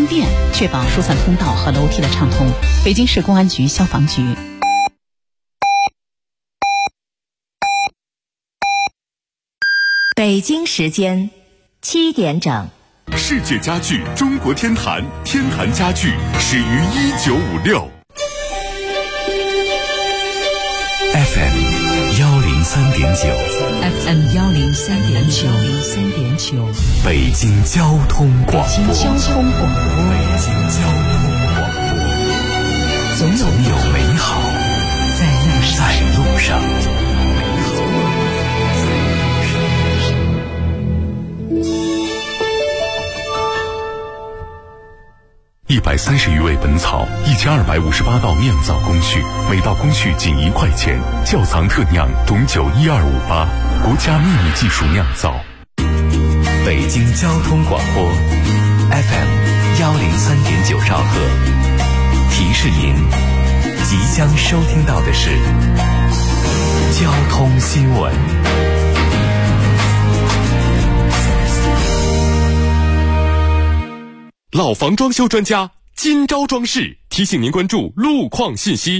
电，确保疏散通道和楼梯的畅通。北京市公安局消防局。 北京时间7点整。 世界家具中国天坛，天坛家具始于1956。FM 103.9，FM 103.9， 北京交通广播，总有美好在路上。130余味本草，1258道酿造工序，每道工序仅1块钱。窖藏特酿董酒12588，国家秘密技术酿造。北京交通广播 FM 103.9兆赫，提示您即将收听到的是交通新闻。老房装修专家金招装饰提醒您关注路况信息。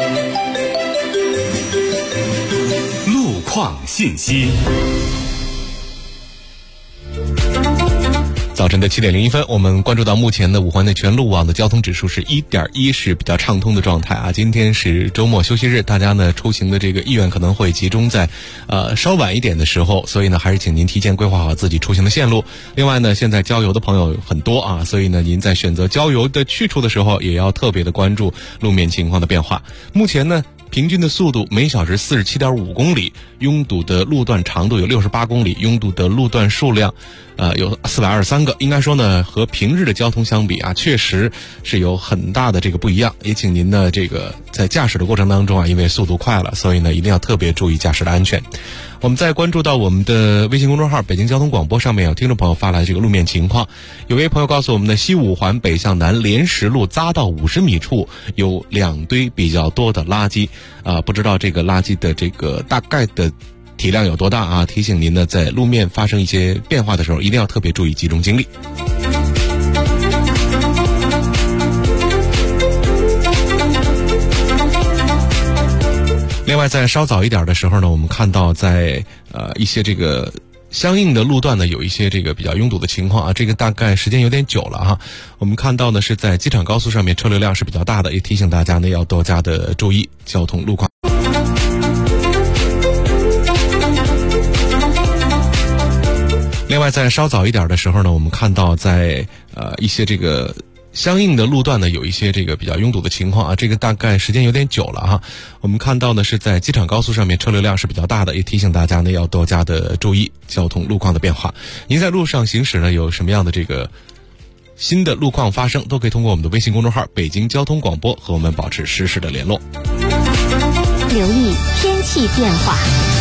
路况信息。 早晨的7点01分，我们关注到目前的五环内全路网的交通指数是 1.1， 是比较畅通的状态啊。今天是周末休息日，大家呢出行的这个意愿可能会集中在稍晚一点的时候，所以呢还是请您提前规划好自己出行的线路。另外呢，现在郊游的朋友很多啊，所以呢您在选择郊游的去处的时候，也要特别的关注路面情况的变化。目前呢，平均的速度每小时47.5公里，拥堵的路段长度有68公里，拥堵的路段数量有423个。应该说呢，和平日的交通相比啊，确实是有很大的这个不一样。也请您呢这个在驾驶的过程当中啊，因为速度快了，所以呢一定要特别注意驾驶的安全。我们再关注到我们的微信公众号北京交通广播上面，有听众朋友发来这个路面情况。有位朋友告诉我们的西五环北向南莲石路匝道50米处有2堆比较多的垃圾不知道这个垃圾的这个大概的体量有多大啊？提醒您呢，在路面发生一些变化的时候，一定要特别注意集中精力。另外，在稍早一点的时候呢，我们看到在一些这个相应的路段呢，有一些这个比较拥堵的情况啊，这个大概时间有点久了哈。我们看到呢是在机场高速上面车流量是比较大的，也提醒大家呢要多加的注意交通路况。另外，在稍早一点的时候呢，我们看到在一些这个相应的路段呢，有一些这个比较拥堵的情况啊，这个大概时间有点久了哈。我们看到呢是在机场高速上面车流量是比较大的，也提醒大家呢要多加的注意交通路况的变化。您在路上行驶呢，有什么样的这个新的路况发生，都可以通过我们的微信公众号北京交通广播和我们保持实时的联络。 留意天气变化。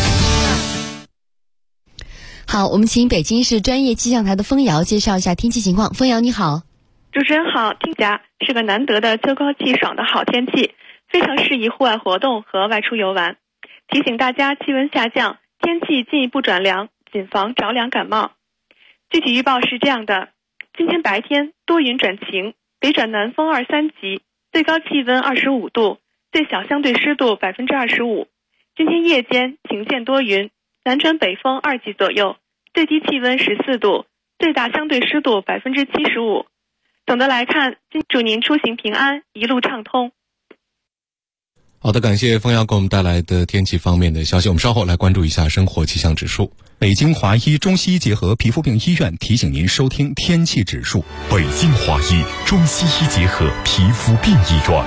好，我们请北京市专业气象台的风瑶介绍一下天气情况。风瑶你好。 主持人好，听家是个难得的秋高气爽的好天气，非常适宜户外活动和外出游玩。提醒大家气温下降，天气进一步转凉，谨防着凉感冒。具体预报是这样的：今天白天多云转晴，北转南风2、3级，最高气温25度，最小相对湿度25%。今天夜间晴间多云，南转北风2级左右，最低气温14度，最大相对湿度75%。总的来看，祝您出行平安，一路畅通。 好的，感谢风瑶给我们带来的天气方面的消息。我们稍后来关注一下生活气象指数。 北京华医中西医结合皮肤病医院提醒您收听天气指数。 北京华医中西医结合皮肤病医院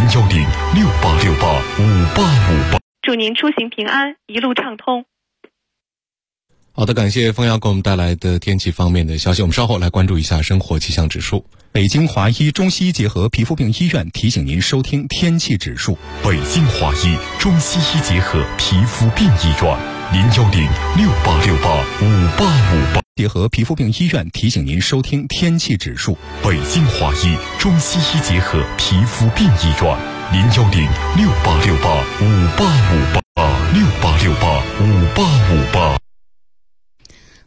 ，01068685858。 祝您出行平安，一路畅通。 好的，感谢风瑶给我们带来的天气方面的消息。我们稍后来关注一下生活气象指数。 北京华医中西医结合皮肤病医院提醒您收听天气指数。 北京华医中西医结合皮肤病医院，01068685858。 结合皮肤病医院提醒您收听天气指数。 北京华医中西医结合皮肤病医院，01068685858。68685885858。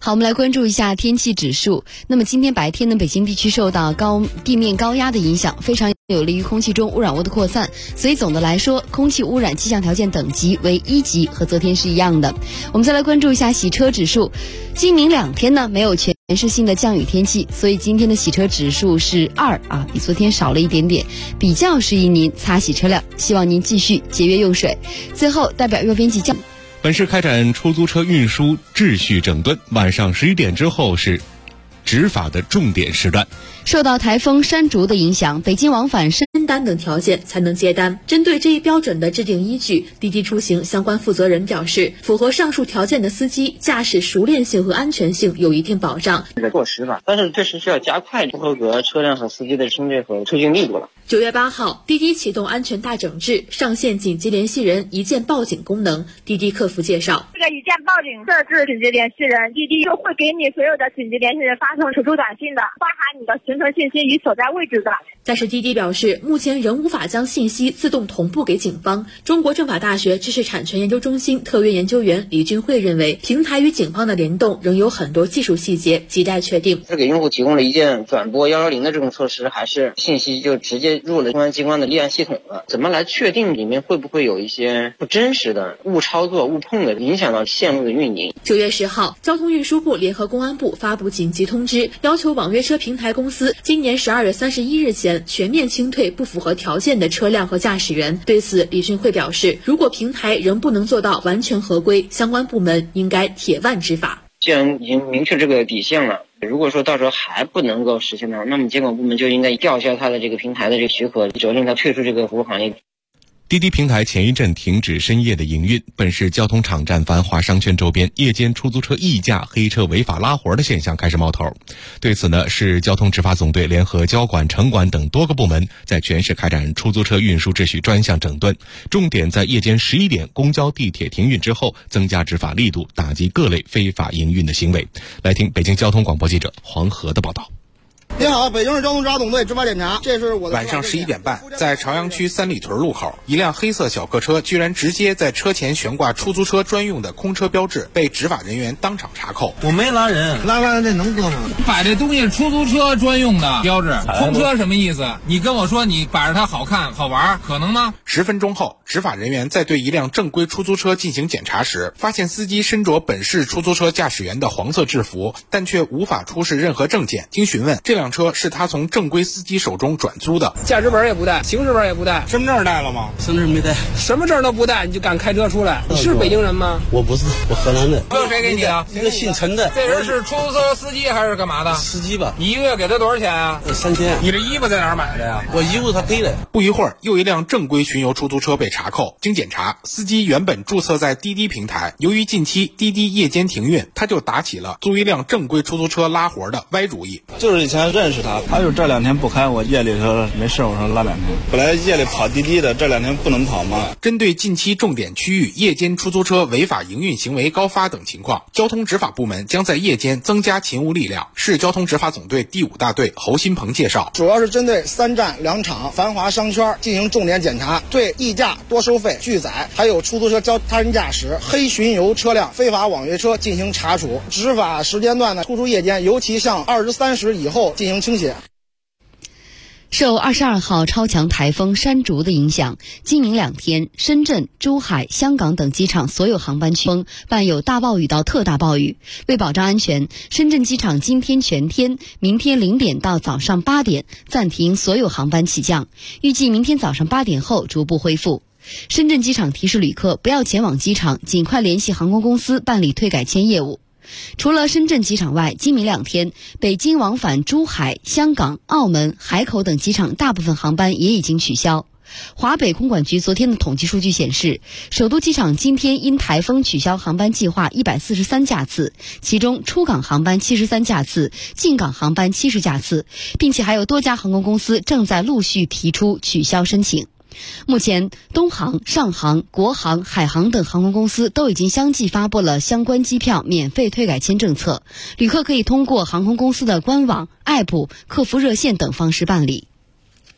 好，我们来关注一下天气指数。那么今天白天呢，北京地区受到地面高压的影响，非常有利于空气中污染物的扩散，所以总的来说，空气污染气象条件等级为1级，和昨天是一样的。我们再来关注一下洗车指数。今明2天呢，没有全市性的降雨天气，所以今天的洗车指数是2啊，比昨天少了一点点，比较适宜您擦洗车辆。希望您继续节约用水。最后，代表热编辑教。 本市开展出租车运输秩序整顿，晚上11点之后是执法的重点时段。 受到台风山竹的影响，北京往返深单等条件才能接单。针对这一标准的制定依据，滴滴出行相关负责人表示，符合上述条件的司机驾驶熟练性和安全性有一定保障。 落实吧，但是确实需要加快不合格车辆和司机的轻罪和推进力度了。 9月8号，滴滴启动安全大整治，上线紧急联系人一键报警功能。滴滴客服介绍， 这个一键报警设置紧急联系人，滴滴就会给你所有的紧急联系人发送求助短信的，包含你的行程信息与所在位置的。 但是滴滴表示，目前仍无法将信息自动同步给警方。中国政法大学知识产权研究中心特约研究员李俊慧认为，平台与警方的联动仍有很多技术细节亟待确定。 是给用户提供了一键转拨110的这种措施，还是信息就直接入了公安机关的立案系统了？怎么来确定里面会不会有一些不真实的误操作、误碰的，影响到线路的运营 ？9月10号，交通运输部联合公安部发布紧急通知，要求网约车平台公司今年12月31日前全面清退不符合条件的车辆和驾驶员。对此，李俊慧表示，如果平台仍不能做到完全合规，相关部门应该铁腕执法。 既然已经明确这个底线了，如果说到时候还不能够实现的话，那么监管部门就应该吊销他的这个平台的这个许可，责令他退出这个服务行业。 滴滴平台前一阵停止深夜的营运，本市交通场站繁华商圈周边夜间出租车溢价、黑车违法拉活的现象开始冒头。对此呢，市交通执法总队联合交管、城管等多个部门，在全市开展出租车运输秩序专项整顿，重点在夜间11点公交、地铁停运之后，增加执法力度，打击各类非法营运的行为。来听北京交通广播记者黄河的报道。 你好，北京市交通执法总队执法检查，这是我的。 晚上11点半，在朝阳区三里屯路口，一辆黑色小客车居然直接在车前悬挂出租车专用的空车标志，被执法人员当场查扣。 我没拉人，拉完这能搁吗？ 摆这东西是出租车专用的标志，空车什么意思？你跟我说你摆着它好看好玩，可能吗 ？10分钟后，执法人员在对一辆正规出租车进行检查时，发现司机身着本市出租车驾驶员的黄色制服，但却无法出示任何证件。经询问，这辆车是他从正规司机手中转租的， 驾驶本也不带，行驶本也不带， 身份证带了吗？ 身份证没带， 什么证都不带，你就敢开车出来？你是北京人吗？ 我不是，我河南的。 这谁给你的？ 一个姓陈的。 这人是出租车司机还是干嘛的？ 司机吧。 你一个月给他多少钱啊 ？3000。 你这衣服在哪儿买的呀？ 我衣服他给的。 不一会儿，又一辆正规巡游出租车被查扣。经检查，司机原本注册在滴滴平台，由于近期滴滴夜间停运，他就打起了租一辆正规出租车拉活的歪主意。 就是以前认识他，他就这2天不开，我夜里说没事，我说拉2天。本来夜里跑滴滴的，这2天不能跑嘛。 针对近期重点区域夜间出租车违法营运行为高发等情况，交通执法部门将在夜间增加勤务力量。市交通执法总队第5大队侯新鹏介绍， 主要是针对3站2场繁华商圈进行重点检查，对溢价、多收费、拒载，还有出租车他人驾驶、黑巡游车辆、非法网约车进行查处。执法时间段呢，突出夜间，尤其向23时以后进行清洗。 受22号超强台风山竹的影响，今明2天，深圳、珠海、香港等机场所有航班区伴有大暴雨到特大暴雨。为保障安全，深圳机场今天全天、明天0点到早上8点暂停所有航班起降，预计明天早上8点后逐步恢复。深圳机场提示旅客不要前往机场，尽快联系航空公司办理退改签业务。除了深圳机场外，今明2天，北京往返珠海、香港、澳门、海口等机场大部分航班也已经取消。华北空管局昨天的统计数据显示，首都机场今天因台风取消航班计划143架次，其中出港航班73架次，进港航班70架次，并且还有多家航空公司正在陆续提出取消申请。目前，东航、上航、国航、海航等航空公司都已经相继发布了相关机票免费退改签政策，旅客可以通过航空公司的官网、App、客服热线等方式办理。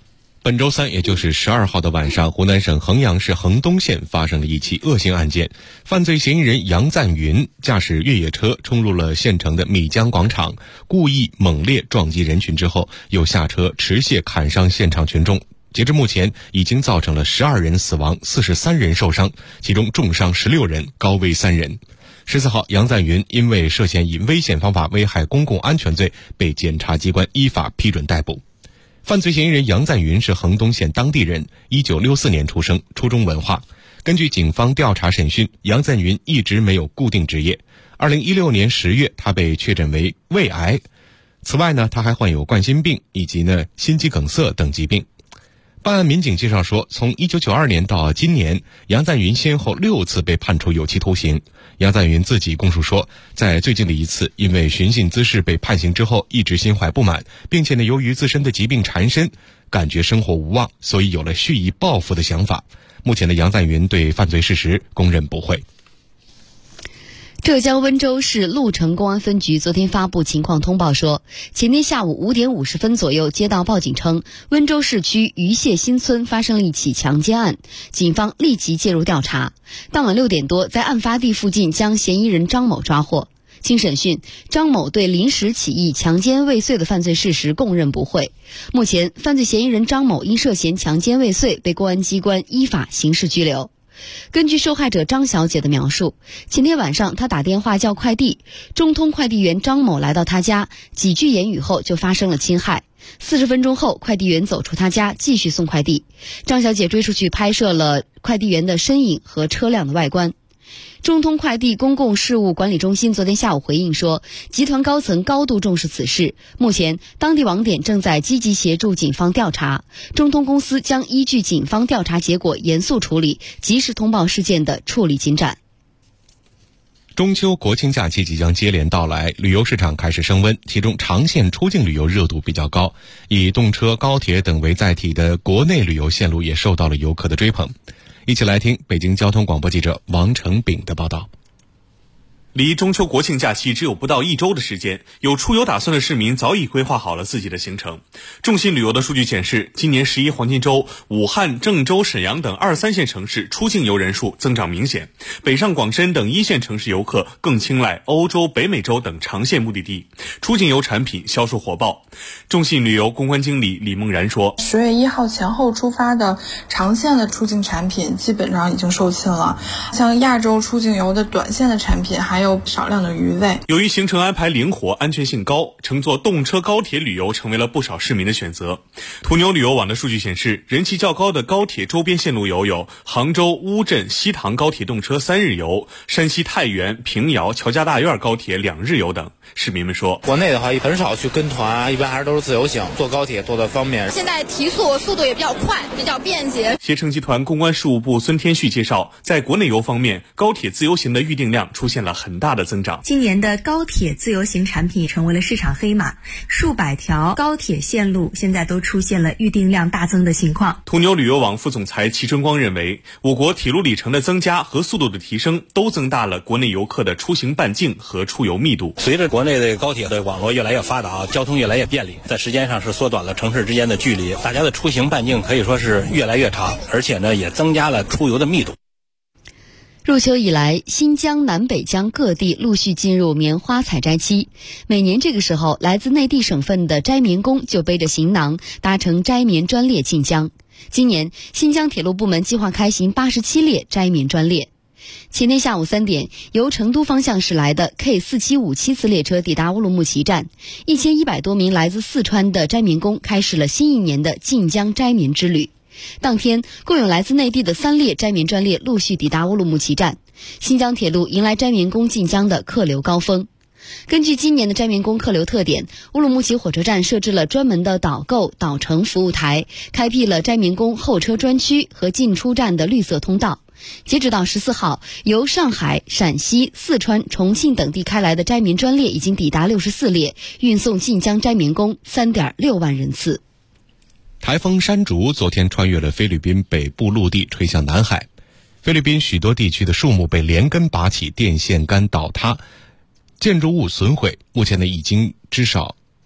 本周三，也就是12号的晚上，湖南省衡阳市衡东县发生了一起恶性案件，犯罪嫌疑人杨赞云驾驶越野车冲入了县城的米江广场，故意猛烈撞击人群之后，又下车持械砍伤现场群众。截至目前，已经造成了12人死亡，43人受伤，其中重伤16人，高危3人。14号，杨赞云因为涉嫌以危险方法危害公共安全罪被检察机关依法批准逮捕。犯罪嫌疑人杨赞云是衡东县当地人，1964年出生，初中文化。根据警方调查审讯，杨赞云一直没有固定职业。2016年10月，他被确诊为胃癌。此外呢，他还患有冠心病以及心肌梗塞等疾病。办案民警介绍说，从1992年到今年，杨赞云先后6次被判处有期徒刑。杨赞云自己供述说，在最近的一次因为寻衅滋事被判刑之后，一直心怀不满，并且由于自身的疾病缠身，感觉生活无望，所以有了蓄意报复的想法。目前的杨赞云对犯罪事实供认不讳。 浙江温州市鹿城公安分局昨天发布情况通报说，前天下午5点50分左右接到报警称，温州市区余谢新村发生了一起强奸案，警方立即介入调查。当晚6点多，在案发地附近将嫌疑人张某抓获。经审讯，张某对临时起意强奸未遂的犯罪事实供认不讳。目前，犯罪嫌疑人张某因涉嫌强奸未遂被公安机关依法刑事拘留。根据受害者张小姐的描述，前天晚上她打电话叫快递，中通快递员张某来到她家，几句言语后就发生了侵害。40分钟后，快递员走出她家继续送快递，张小姐追出去拍摄了快递员的身影和车辆的外观。中通快递公共事务管理中心昨天下午回应说，集团高层高度重视此事，目前当地网点正在积极协助警方调查，中通公司将依据警方调查结果严肃处理，及时通报事件的处理进展。 中秋国庆假期即将接连到来，旅游市场开始升温，其中长线出境旅游热度比较高，以动车、高铁等为载体的国内旅游线路也受到了游客的追捧。一起来听北京交通广播记者王成炳的报道。 离中秋国庆假期只有不到1周的时间，有出游打算的市民早已规划好了自己的行程。众信旅游的数据显示，今年11黄金周，武汉、郑州、沈阳等2、3线城市出境游人数增长明显，北上广深等1线城市游客更青睐欧洲、北美洲等长线目的地，出境游产品销售火爆。众信旅游公关经理李梦然说 ，10月1号前后出发的长线的出境产品基本上已经售罄了，像亚洲出境游的短线的产品还有少量的余味。 由于行程安排灵活，安全性高，乘坐动车高铁旅游成为了不少市民的选择。途牛旅游网的数据显示，人气较高的高铁周边线路游有杭州乌镇西塘高铁动车3日游，山西太原、平遥、乔家大院高铁2日游等。市民们说， 国内的话很少去跟团，一般还是都是自由行，坐高铁坐得方便。 现在提速速度也比较快，比较便捷。 携程集团公关事务部孙天旭介绍，在国内游方面，高铁自由行的预订量出现了很大的增长。 今年的高铁自由行产品成为了市场黑马，数百条高铁线路现在都出现了预订量大增的情况。 途牛旅游网副总裁齐春光认为，我国铁路里程的增加和速度的提升都增大了国内游客的出行半径和出游密度。 随着国内的高铁的网络越来越发达，交通越来越便利，在时间上是缩短了城市之间的距离，大家的出行半径可以说是越来越长，而且呢也增加了出游的密度。 入秋以来，新疆、南北疆各地陆续进入棉花采摘期。每年这个时候，来自内地省份的摘棉工就背着行囊，搭乘摘棉专列进疆。今年，新疆铁路部门计划开行87列摘棉专列。前天下午3点，由成都方向驶来的 K4757次列车抵达乌鲁木齐站，1100多名来自四川的摘棉工开始了新一年的进疆摘棉之旅。当天，共有来自内地的3列摘棉专列陆续抵达乌鲁木齐站，新疆铁路迎来摘棉工进疆的客流高峰。根据今年的摘棉工客流特点，乌鲁木齐火车站设置了专门的导购导乘服务台，开辟了摘棉工候车专区和进出站的绿色通道。截止到14号，由上海、陕西、四川、重庆等地开来的摘棉专列已经抵达64列，运送进疆摘棉工3.6万人次。 台风山竹昨天穿越了菲律宾北部陆地，吹向南海。菲律宾许多地区的树木被连根拔起，电线杆倒塌，建筑物损毁。目前已经至少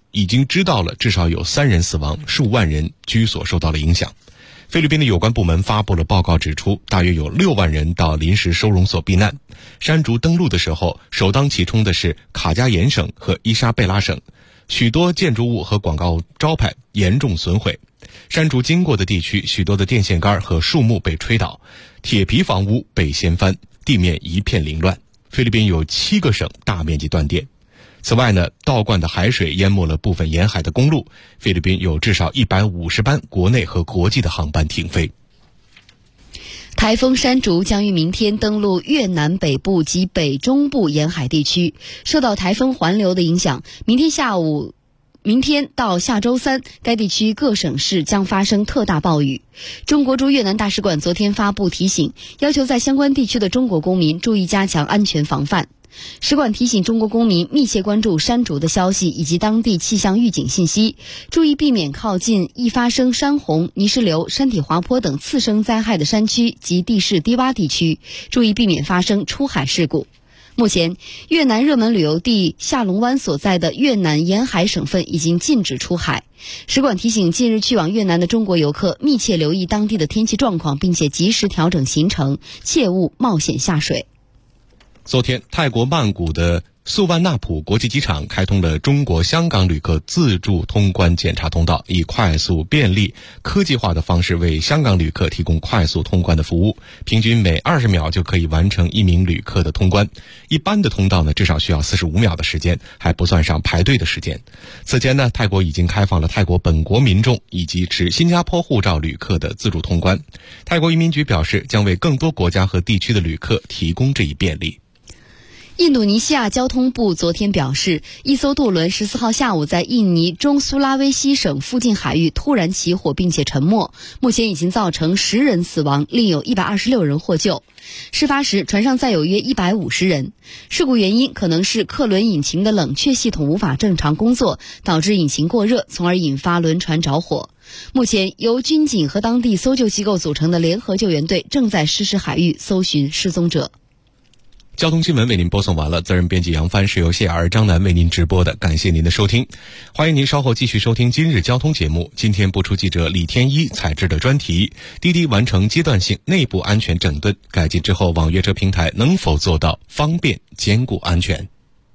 已经知道了至少有3人死亡，数万人居所受到了影响。菲律宾的有关部门发布了报告，指出大约有6万人到临时收容所避难。山竹登陆的时候，首当其冲的是卡加延省和伊莎贝拉省，许多建筑物和广告招牌严重损毁。山竹经过的地区，许多的电线杆和树木被吹倒，铁皮房屋被掀翻，地面一片凌乱。菲律宾有7个省大面积断电。此外呢，倒灌的海水淹没了部分沿海的公路，菲律宾有至少150班国内和国际的航班停飞。 台风山竹将于明天登陆越南北部及北中部沿海地区，受到台风环流的影响，明天到下周3，该地区各省市将发生特大暴雨。中国驻越南大使馆昨天发布提醒，要求在相关地区的中国公民注意加强安全防范。使馆提醒中国公民密切关注山竹的消息以及当地气象预警信息，注意避免靠近易发生山洪、泥石流、山体滑坡等次生灾害的山区及地势低洼地区，注意避免发生出海事故。目前，越南热门旅游地下龙湾所在的越南沿海省份已经禁止出海。使馆提醒近日去往越南的中国游客密切留意当地的天气状况，并且及时调整行程，切勿冒险下水。 昨天，泰国曼谷的素万纳普国际机场开通了中国香港旅客自助通关检查通道，以快速、便利、科技化的方式为香港旅客提供快速通关的服务，平均每20秒就可以完成1名旅客的通关。一般的通道呢，至少需要45秒的时间，还不算上排队的时间。此前呢，泰国已经开放了泰国本国民众以及持新加坡护照旅客的自助通关。泰国移民局表示，将为更多国家和地区的旅客提供这一便利。 印度尼西亚交通部昨天表示，一艘渡轮14号下午在印尼中苏拉威西省附近海域突然起火并且沉没，目前已经造成10人死亡，另有126人获救。事发时，船上载有约150人。事故原因可能是客轮引擎的冷却系统无法正常工作，导致引擎过热，从而引发轮船着火。目前，由军警和当地搜救机构组成的联合救援队正在实施海域搜寻失踪者。 交通新闻为您播送完了，责任编辑杨帆，是由谢尔张楠为您直播的，感谢您的收听。欢迎您稍后继续收听今日交通节目。今天播出记者李天一采制的专题，滴滴完成阶段性内部安全整顿，改进之后网约车平台能否做到方便兼顾安全。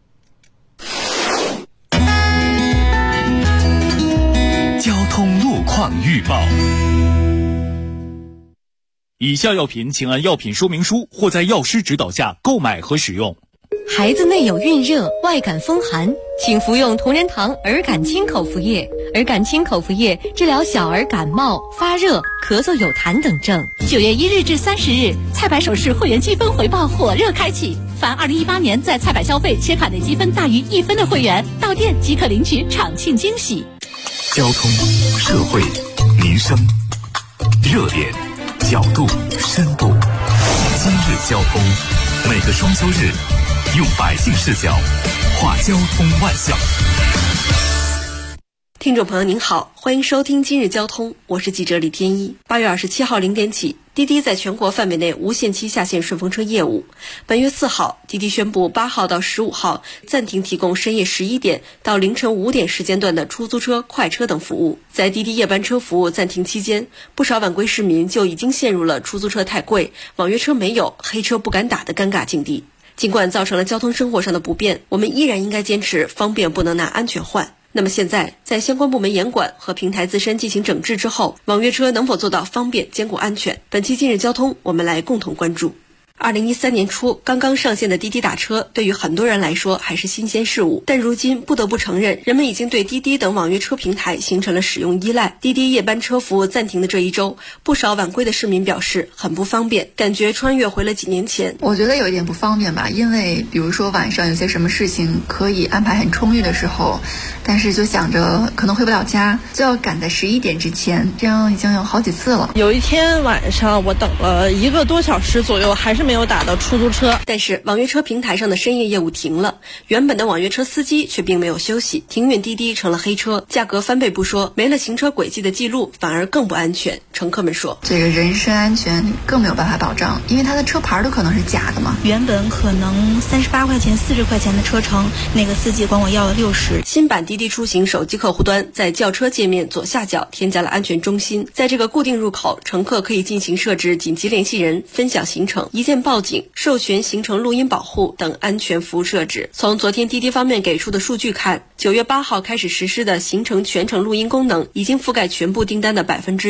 交通路况预报。以下药品请按药品说明书或在药师指导下购买和使用。 孩子内有孕热、外感风寒，请服用同仁堂儿感清口服液。儿感清口服液治疗小儿感冒、发热、咳嗽有痰等症。9月1日至30日，菜百首饰会员积分回报火热开启，凡2018年在菜百消费且卡内积分大于1分的会员，到店即可领取场庆惊喜。 交通、社会、民生，热点、角度、深度。今日交通，每个双休日，用百姓视角话交通万象。 听众朋友您好，欢迎收听今日交通，我是记者李天一。8月27号0点起，滴滴在全国范围内无限期下线顺风车业务。本月4号，滴滴宣布8号到15号暂停提供深夜11点到凌晨5点时间段的出租车、快车等服务。在滴滴夜班车服务暂停期间，不少晚归市民就已经陷入了出租车太贵、网约车没有、黑车不敢打的尴尬境地。尽管造成了交通生活上的不便，我们依然应该坚持方便不能拿安全换。那么现在，在相关部门严管和平台自身进行整治之后，网约车能否做到方便兼顾安全？本期今日交通，我们来共同关注。2013年初刚刚上线的滴滴打车，对于很多人来说还是新鲜事物，但如今不得不承认，人们已经对滴滴等网约车平台形成了使用依赖。滴滴夜班车服务暂停的这一周，不少晚归的市民表示很不方便，感觉穿越回了几年前。 我觉得有一点不方便吧，因为比如说晚上有些什么事情可以安排很充裕的时候，但是就想着可能回不了家，就要赶在11点之前，这样已经有好几次了。 有一天晚上我等了1个多小时左右，还是是没有打到出租车。 但是网约车平台上的深夜业务停了，原本的网约车司机却并没有休息，停运滴滴成了黑车，价格翻倍不说，没了行车轨迹的记录，反而更不安全。乘客们说， 这个人身安全更没有办法保障，因为他的车牌都可能是假的嘛。 原本可能38块钱、40块钱的车程，那个司机管我要了60。 新版滴滴出行手机客户端在轿车界面左下角添加了安全中心，在这个固定入口，乘客可以进行设置紧急联系人、分享行程、一键报警、授权行程录音保护等安全服务设置。从昨天滴滴方面给出的数据看，9月8号开始实施的行程全程录音功能已经覆盖全部订单的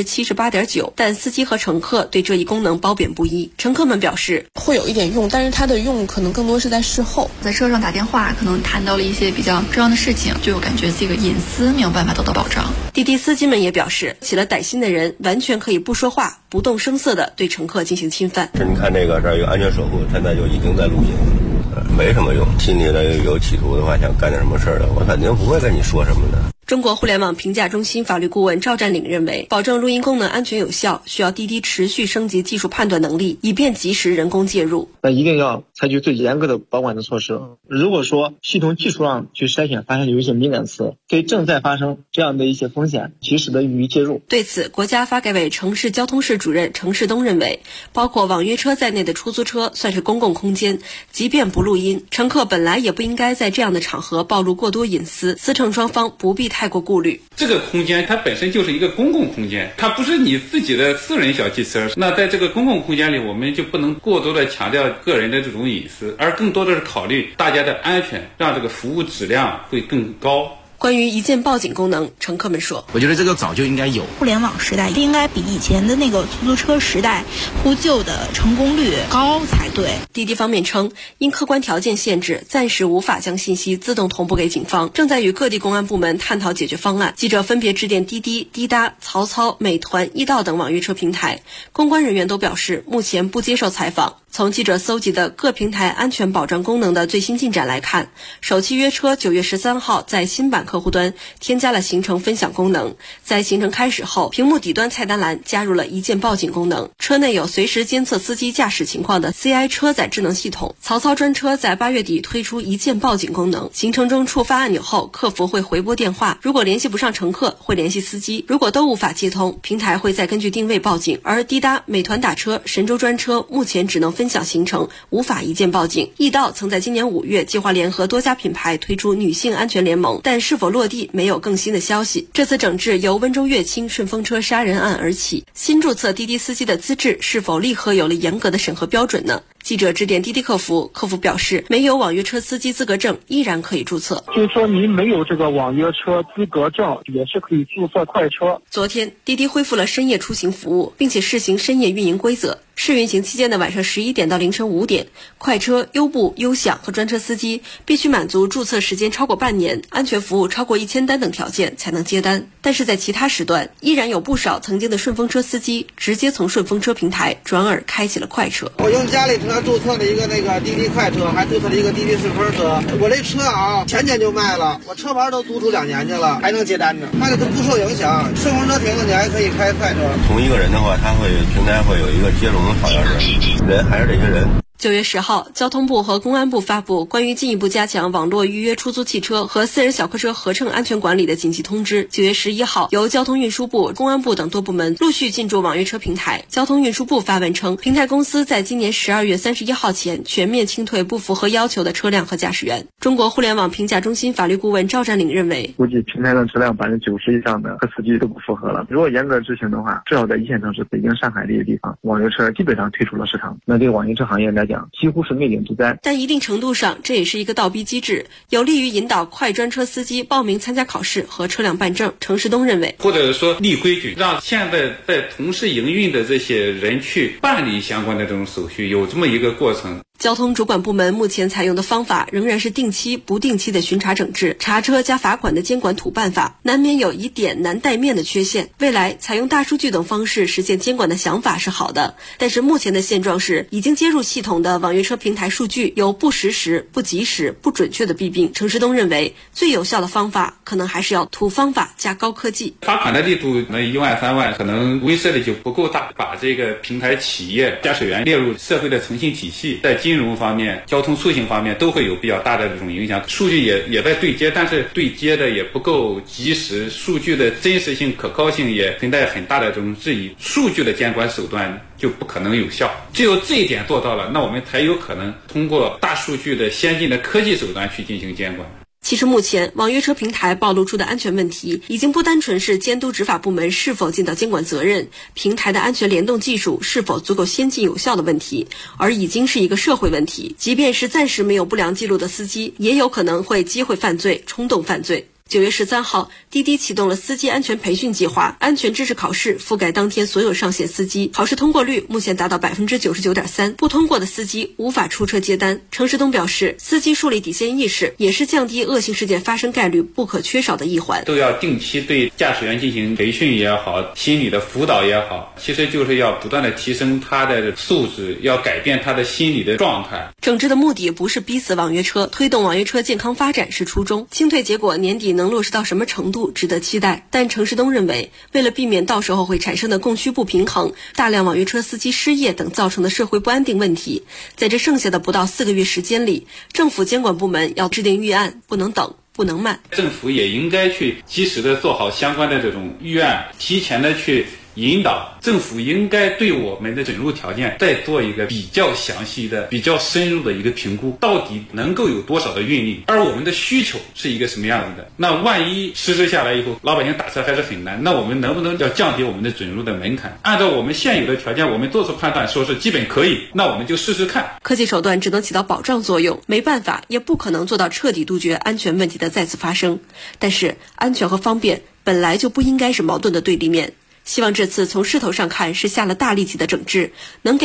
78.9%，但司机和乘客对这一功能褒贬不一。乘客们表示会有一点用，但是它的用可能更多是在事后， 在车上打电话可能谈到了一些比较重要的事情，就感觉这个隐私没有办法得到保障。 滴滴司机们也表示，起了歹心的人完全可以不说话、不动声色地对乘客进行侵犯。 你看这儿有安全守护，现在就已经在录音，没什么用。心里有企图的话，想干点什么事儿的，我肯定不会跟你说什么的。 中国互联网评价中心法律顾问赵占领认为，保证录音功能安全有效，需要滴滴持续升级技术判断能力，以便及时人工介入。 那一定要采取最严格的保管的措施。如果说系统技术上去筛选发现有一些敏感词，对正在发生这样的一些风险，及时的予以介入。 对此，国家发改委城市交通室主任程世东认为，包括网约车在内的出租车算是公共空间，即便不录音，乘客本来也不应该在这样的场合暴露过多隐私，司乘双方不必太过顾虑。 这个空间它本身就是一个公共空间，它不是你自己的私人小汽车。那在这个公共空间里，我们就不能过多的强调个人的这种隐私，而更多的是考虑大家的安全，让这个服务质量会更高。 关于一键报警功能，乘客们说， 我觉得这个早就应该有。 互联网时代应该比以前的那个出租车时代呼救的成功率高才对。 滴滴方面称，因客观条件限制，暂时无法将信息自动同步给警方，正在与各地公安部门探讨解决方案。记者分别致电滴滴、滴答、曹操、美团、易到等网约车平台，公关人员都表示目前不接受采访。从记者搜集的各平台安全保障功能的最新进展来看，首汽约车9月13号在新版客户端添加了行程分享功能，在行程开始后，屏幕底端菜单栏加入了一键报警功能，车内有随时监测司机驾驶情况的 CI 车载智能系统。曹操专车在8月底推出一键报警功能，行程中触发按钮后，客服会回拨电话，如果联系不上乘客，会联系司机，如果都无法接通，平台会再根据定位报警。而滴答、美团打车、神州专车目前只能分享行程，无法一键报警。易到曾在今年5月计划联合多家品牌推出女性安全联盟，但是否落地没有更新的消息。这次整治由温州乐清顺风车杀人案而起，新注册滴滴司机的资质是否立刻有了严格的审核标准呢？记者致电滴滴客服，客服表示没有网约车司机资格证依然可以注册， 就是说您没有这个网约车资格证也是可以注册快车。 昨天滴滴恢复了深夜出行服务，并且试行深夜运营规则。试运行期间的晚上11点到凌晨5点，快车、优步、优享和专车司机必须满足注册时间超过半年、安全服务超过1000单等条件才能接单。但是在其他时段，依然有不少曾经的顺风车司机直接从顺风车平台转而开启了快车。 我用家里车注册了一个滴滴快车，还注册了一个滴滴顺风车。我这车前年就卖了，我车牌都租出2年去了，还能接单呢，那就不受影响。顺风车停了，你还可以开快车。 同一个人的话，平台会有一个接龙，好像是人还是这些人。 9月10号，交通部和公安部发布关于进一步加强网络预约出租汽车和私人小客车合乘安全管理的紧急通知。9月11号，由交通运输部、公安部等多部门陆续进驻网约车平台。交通运输部发文称，平台公司在今年12月31号前全面清退不符合要求的车辆和驾驶员。中国互联网评价中心法律顾问赵占领认为， 估计平台的车辆90%以上的和司机都不符合了。如果严格执行的话，至少在一线城市北京、上海这些地方，网约车基本上退出了市场。那对网约车行业来讲，几乎是灭顶之灾。 但一定程度上，这也是一个倒逼机制，有利于引导快专车司机报名参加考试和车辆办证。程世东认为， 或者说立规矩，让现在在从事营运的这些人去办理相关的这种手续，有这么一个过程。 交通主管部门目前采用的方法仍然是定期不定期的巡查整治、查车加罚款的监管土办法，难免有以点难带面的缺陷。未来采用大数据等方式实现监管的想法是好的，但是目前的现状是，已经接入系统的网约车平台数据有不实时、不及时、不准确的弊病。程世东认为，最有效的方法可能还是要土方法加高科技。 罚款的力度那1万3万，可能威慑力就不够大，把这个平台企业、驾驶员列入社会的诚信体系，在金融方面、交通出行方面都会有比较大的这种影响。数据也在对接，但是对接的也不够及时，数据的真实性、可靠性也存在很大的这种质疑。数据的监管手段就不可能有效，只有这一点做到了，那我们才有可能通过大数据的先进的科技手段去进行监管。 其实目前网约车平台暴露出的安全问题，已经不单纯是监督执法部门是否尽到监管责任，平台的安全联动技术是否足够先进有效的问题，而已经是一个社会问题。即便是暂时没有不良记录的司机，也有可能会机会犯罪、冲动犯罪。9月13号，滴滴启动了司机安全培训计划，安全知识考试覆盖当天所有上线司机，考试通过率目前达到99.3%，不通过的司机无法出车接单。程世东表示，司机树立底线意识也是降低恶性事件发生概率不可缺少的一环。 都要定期对驾驶员进行培训也好，心理的辅导也好，其实就是要不断的提升他的素质，要改变他的心理的状态。 整治的目的不是逼死网约车，推动网约车健康发展是初衷。清退结果年底能落实到什么程度值得期待，但程世东认为，为了避免到时候会产生的供需不平衡、大量网约车司机失业等造成的社会不安定问题，在这剩下的不到4个月时间里，政府监管部门要制定预案，不能等，不能慢。 政府也应该去及时的做好相关的这种预案，提前的去引导。政府应该对我们的准入条件再做一个比较详细的、比较深入的一个评估，到底能够有多少的运力，而我们的需求是一个什么样子的。那万一实施下来以后，老百姓打车还是很难，那我们能不能要降低我们的准入的门槛？按照我们现有的条件，我们做出判断说是基本可以，那我们就试试看。 科技手段只能起到保障作用，没办法，也不可能做到彻底杜绝安全问题的再次发生。但是安全和方便本来就不应该是矛盾的对立面。希望这次从势头上看是下了大力气的整治，能给